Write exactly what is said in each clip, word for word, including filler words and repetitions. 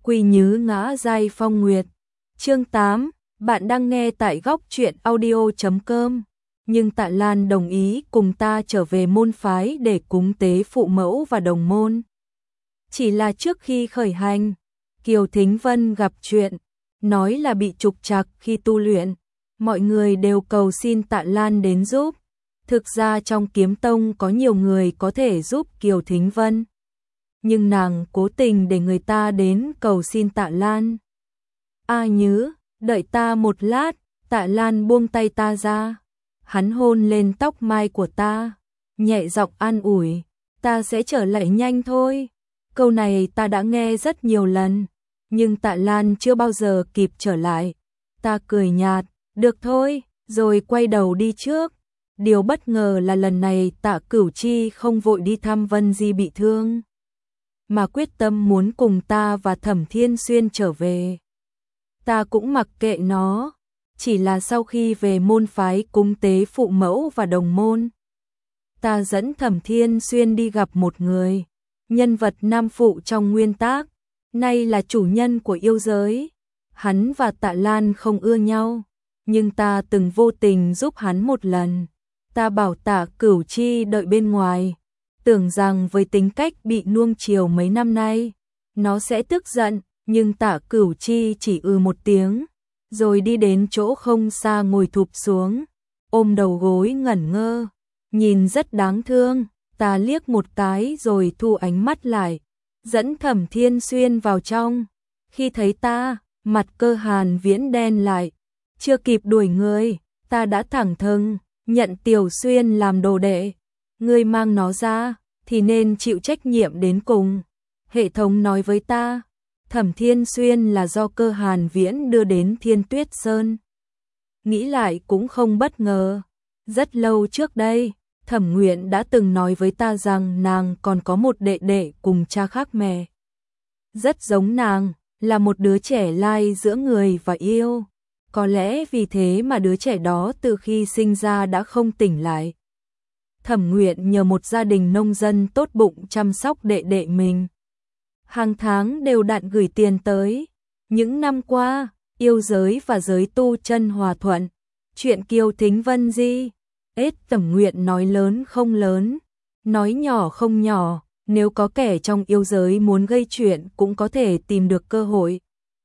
Quy Nhứ Ngã Giai Phong Nguyệt. Chương tám, bạn đang nghe tại góc truyện audio chấm com. Nhưng Tạ Lan đồng ý cùng ta trở về môn phái để cúng tế phụ mẫu và đồng môn. Chỉ là trước khi khởi hành, Kiều Thính Vân gặp chuyện, nói là bị trục trặc khi tu luyện. Mọi người đều cầu xin Tạ Lan đến giúp. Thực ra trong kiếm tông có nhiều người có thể giúp Kiều Thính Vân, nhưng nàng cố tình để người ta đến cầu xin Tạ Lan. A Nhứ, đợi ta một lát. Tạ Lan buông tay ta ra. Hắn hôn lên tóc mai của ta, nhẹ giọng an ủi, ta sẽ trở lại nhanh thôi. Câu này ta đã nghe rất nhiều lần, nhưng Tạ Lan chưa bao giờ kịp trở lại. Ta cười nhạt, được thôi, rồi quay đầu đi trước. Điều bất ngờ là lần này Tạ Cửu Chi không vội đi thăm Vân Di bị thương, mà quyết tâm muốn cùng ta và Thẩm Thiên Xuyên trở về. Ta cũng mặc kệ nó, chỉ là sau khi về môn phái cúng tế phụ mẫu và đồng môn, ta dẫn Thẩm Thiên Xuyên đi gặp một người, nhân vật nam phụ trong nguyên tác, nay là chủ nhân của yêu giới. Hắn và Tạ Lan không ưa nhau, nhưng ta từng vô tình giúp hắn một lần. Ta bảo Tạ Cửu Chi đợi bên ngoài, tưởng rằng với tính cách bị nuông chiều mấy năm nay, nó sẽ tức giận, nhưng Tạ Cửu Chi chỉ ư một tiếng, rồi đi đến chỗ không xa ngồi thụp xuống, ôm đầu gối ngẩn ngơ, nhìn rất đáng thương. Ta liếc một cái rồi thu ánh mắt lại, dẫn Thẩm Thiên Xuyên vào trong. Khi thấy ta, mặt Cơ Hàn Viễn đen lại, chưa kịp đuổi người, ta đã thẳng thừng nhận Tiểu Xuyên làm đồ đệ. Ngươi mang nó ra thì nên chịu trách nhiệm đến cùng. Hệ thống nói với ta, Thẩm Thiên Xuyên là do Cơ Hàn Viễn đưa đến Thiên Tuyết Sơn. Nghĩ lại cũng không bất ngờ. Rất lâu trước đây, Thẩm Nguyện đã từng nói với ta rằng nàng còn có một đệ đệ cùng cha khác mẹ. Rất giống nàng, là một đứa trẻ lai giữa người và yêu. Có lẽ vì thế mà đứa trẻ đó từ khi sinh ra đã không tỉnh lại. Thẩm Nguyện nhờ một gia đình nông dân tốt bụng chăm sóc đệ đệ mình. Hàng tháng đều đặn gửi tiền tới. Những năm qua, yêu giới và giới tu chân hòa thuận. Chuyện Kiều Thính Vân Di, ết Thẩm Nguyện nói lớn không lớn, nói nhỏ không nhỏ. Nếu có kẻ trong yêu giới muốn gây chuyện cũng có thể tìm được cơ hội.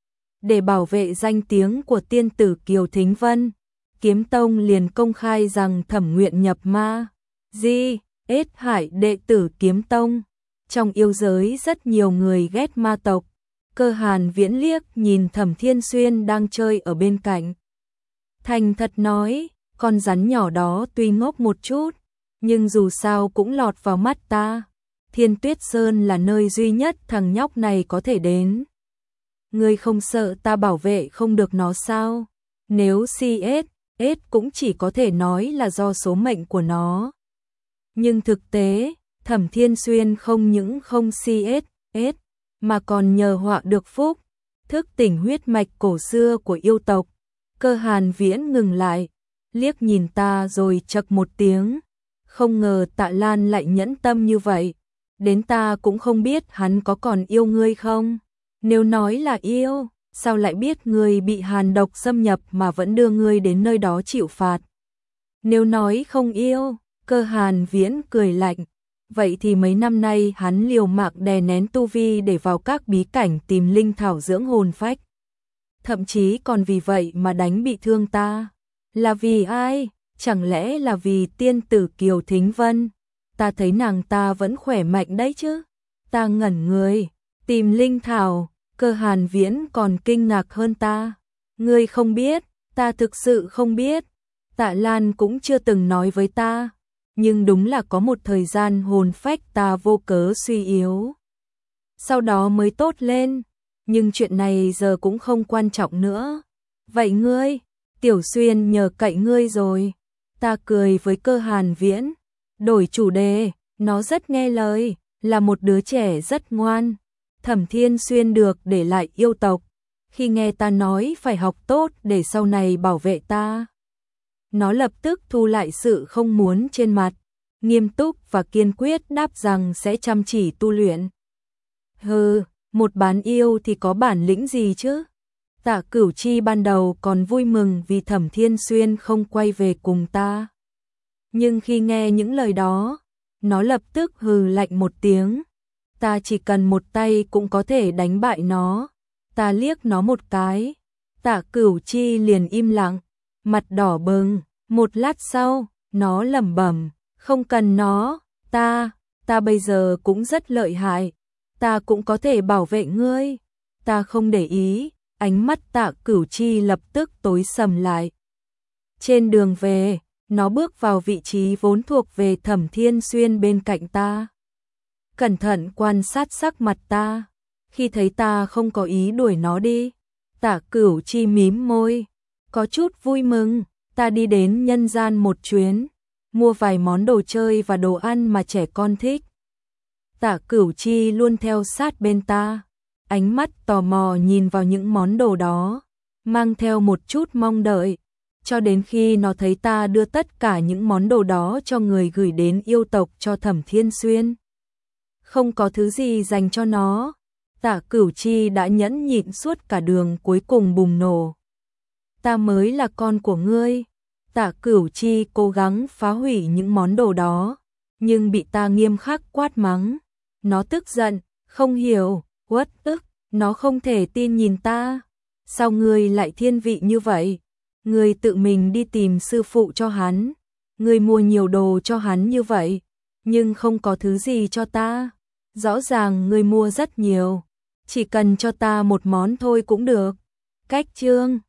Để bảo vệ danh tiếng của tiên tử Kiều Thính Vân, Kiếm Tông liền công khai rằng Thẩm Nguyện nhập ma. Di, ết hại đệ tử Kiếm Tông. Trong yêu giới rất nhiều người ghét ma tộc. Cơ Hàn Viễn liếc nhìn Thẩm Thiên Xuyên đang chơi ở bên cạnh, thành thật nói, con rắn nhỏ đó tuy ngốc một chút, nhưng dù sao cũng lọt vào mắt ta. Thiên Tuyết Sơn là nơi duy nhất thằng nhóc này có thể đến. Ngươi không sợ ta bảo vệ không được nó sao? Nếu xê ét, S cũng chỉ có thể nói là do số mệnh của nó. Nhưng thực tế, Thẩm Thiên Xuyên không những không xê ét, S, mà còn nhờ họa được phúc, thức tỉnh huyết mạch cổ xưa của yêu tộc. Cơ Hàn Viễn ngừng lại, liếc nhìn ta rồi chậc một tiếng. Không ngờ Tạ Lan lại nhẫn tâm như vậy. Đến ta cũng không biết hắn có còn yêu ngươi không. Nếu nói là yêu, sao lại biết ngươi bị hàn độc xâm nhập mà vẫn đưa ngươi đến nơi đó chịu phạt. Nếu nói không yêu, Cơ Hàn Viễn cười lạnh, vậy thì mấy năm nay hắn liều mạng đè nén tu vi để vào các bí cảnh tìm linh thảo dưỡng hồn phách. Thậm chí còn vì vậy mà đánh bị thương ta. Là vì ai? Chẳng lẽ là vì tiên tử Kiều Thính Vân? Ta thấy nàng ta vẫn khỏe mạnh đấy chứ. Ta ngẩn người, tìm linh thảo. Cơ Hàn Viễn còn kinh ngạc hơn ta. Ngươi không biết, ta thực sự không biết. Tạ Lan cũng chưa từng nói với ta. Nhưng đúng là có một thời gian hồn phách ta vô cớ suy yếu, sau đó mới tốt lên. Nhưng chuyện này giờ cũng không quan trọng nữa. Vậy ngươi, Tiểu Xuyên nhờ cậy ngươi rồi. Ta cười với Cơ Hàn Viễn, đổi chủ đề. Nó rất nghe lời, là một đứa trẻ rất ngoan. Thẩm Thiên Xuyên được để lại yêu tộc. Khi nghe ta nói phải học tốt để sau này bảo vệ ta, nó lập tức thu lại sự không muốn trên mặt, nghiêm túc và kiên quyết đáp rằng sẽ chăm chỉ tu luyện. Hừ, Một bán yêu thì có bản lĩnh gì chứ? Tạ Cửu Chi ban đầu còn vui mừng vì Thẩm Thiên Xuyên không quay về cùng ta. Nhưng khi nghe những lời đó, nó lập tức hừ lạnh một tiếng. Ta chỉ cần một tay cũng có thể đánh bại nó. Ta liếc nó một cái. Tạ Cửu Chi liền im lặng, mặt đỏ bừng. Một lát sau, nó lẩm bẩm, không cần nó, ta, ta bây giờ cũng rất lợi hại. Ta cũng có thể bảo vệ ngươi. Ta không để ý, ánh mắt Tạ Cửu Chi lập tức tối sầm lại. Trên đường về, nó bước vào vị trí vốn thuộc về Thẩm Thiên Xuyên bên cạnh ta. Cẩn thận quan sát sắc mặt ta. Khi thấy ta không có ý đuổi nó đi, Tạ Cửu Chi mím môi, có chút vui mừng. Ta đi đến nhân gian một chuyến, mua vài món đồ chơi và đồ ăn mà trẻ con thích. Tạ Cửu Chi luôn theo sát bên ta, ánh mắt tò mò nhìn vào những món đồ đó, mang theo một chút mong đợi, cho đến khi nó thấy ta đưa tất cả những món đồ đó cho người gửi đến yêu tộc cho Thẩm Thiên Xuyên. Không có thứ gì dành cho nó, Tạ Cửu Chi đã nhẫn nhịn suốt cả đường cuối cùng bùng nổ. Ta mới là con của ngươi. Tạ Cửu Chi cố gắng phá hủy những món đồ đó, nhưng bị ta nghiêm khắc quát mắng. Nó tức giận, không hiểu, uất ức, nó không thể tin nhìn ta. Sao ngươi lại thiên vị như vậy? Ngươi tự mình đi tìm sư phụ cho hắn, ngươi mua nhiều đồ cho hắn như vậy, nhưng không có thứ gì cho ta. Rõ ràng ngươi mua rất nhiều, chỉ cần cho ta một món thôi cũng được. Cách chương